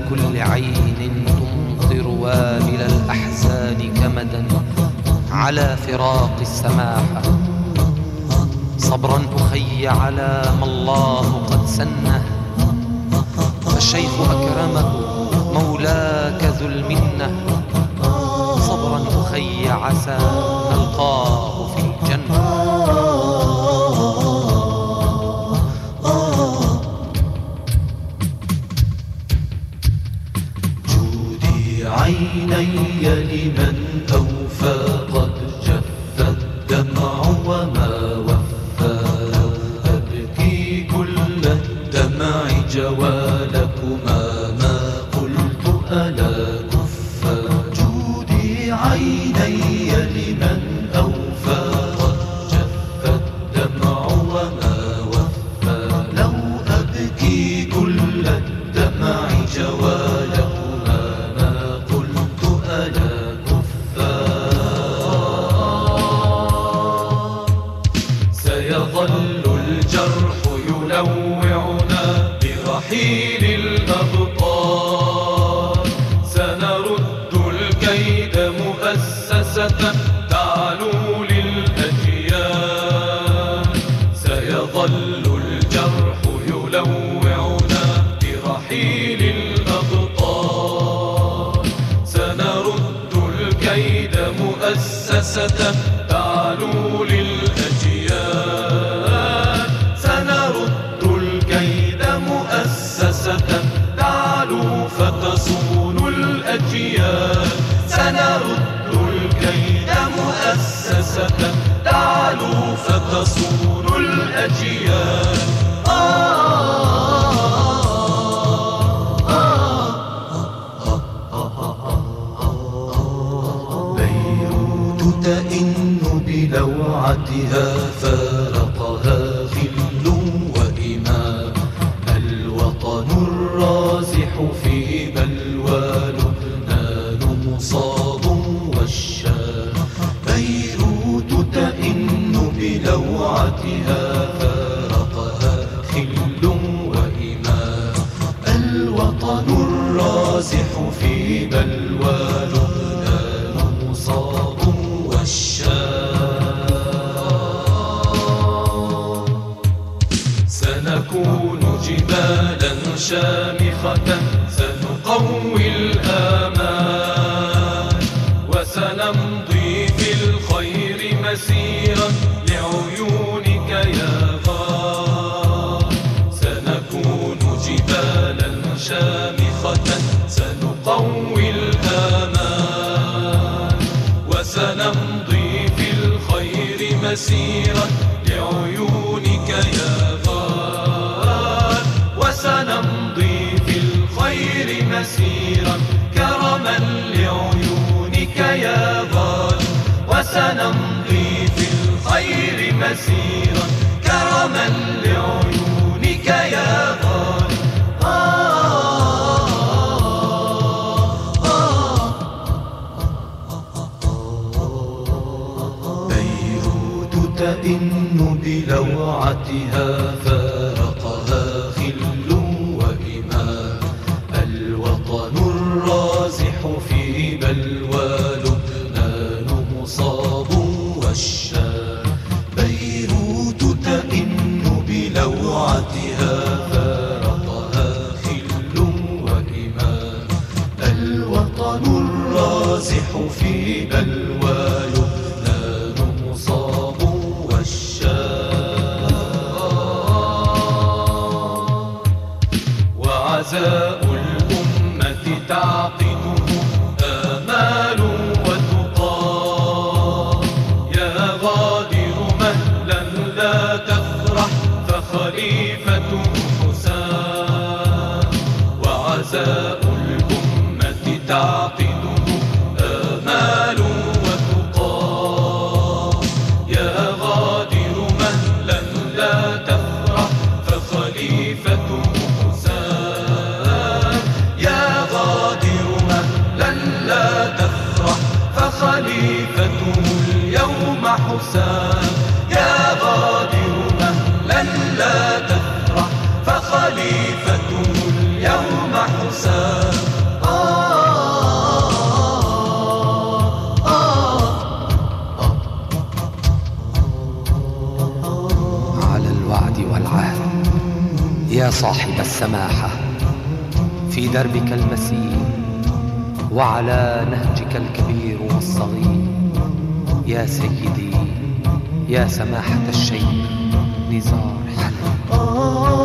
كل عين تمطر وابل الأحزان كمدا على فراق السماحة. صبرا أخي على ما الله قد سنه، فالشيخ أكرمه مولاك ذو المنة. صبرا أخي عسى نلقاه في الجنة. جودي عيني لمن أوفى، قد جف الدمع وما وفى. أبكي كل الدمع جوالكما، ما قلت ألا كفى. جودي عيني لمن أوفى، قد جف الدمع وما وفى. لو أبكي كل الدمع جوالكما، ما قلت ألا كفى. سيظل الجرح يلوعنا برحيل الأبطال. سنرد الكيد مؤسسة تعلو للأجيال. سيظل الجرح يلوعنا برحيل الأبطال. سنرد الكيد مؤسسة تعلو للأجيال. سنرد الكيد مؤسسة تعلو فتصون الأجيال. سنرد الكيد مؤسسة تعلو فتصون الأجيال. بيروت تئن بلوعتها، فارقها خل وإمام. الوطن الرازح في بلوى، لبنان مصاب والشام. بيروت تئن بلوعتها، فارقها خل وإمام. الوطن الرازح في بلوى، لبنان مصاب والشام. سنكون جبالا شامخة، سنقوي الآمال. وسنمضي في الخير مسيرا لعيونك يا غار. سنكون جبالا شامخة، سنقوي الآمال. وسنمضي في الخير مسيرا لعيونك يا غار. وسنمضي في الخير مسيرا كرما لعيونك يا غار. وسنمضي في الخير مسيرا كرما لعيونك يا غار. بيروت تئن بلوعتها، فارقها خل وإمام. الوطن الرازح في بلوى، لبنان مصاب والشام. بيروت تئن بلوعتها، فارقها خل وإمام. الوطن الرازح في بلوى، لبنان مصاب والشام. وعزاء الأمة تعقده آمال وتقى. يا غادر مهلا لا تفرح، فخليفته حسام. وعزاء الأمة تعقده آمال وتقى. يا غادر مهلا لا تفرح، فخليفته حسام. يا غادر مهلا لا تفرح، فخليفته اليوم حسام. يا غادر مهلا لا تفرح، فخليفته اليوم حسام. صاحب السماحة في دربك المسير وعلى نهجك الكبير والصغير. يا سيدي يا سماحة الشيخ نزار حلب.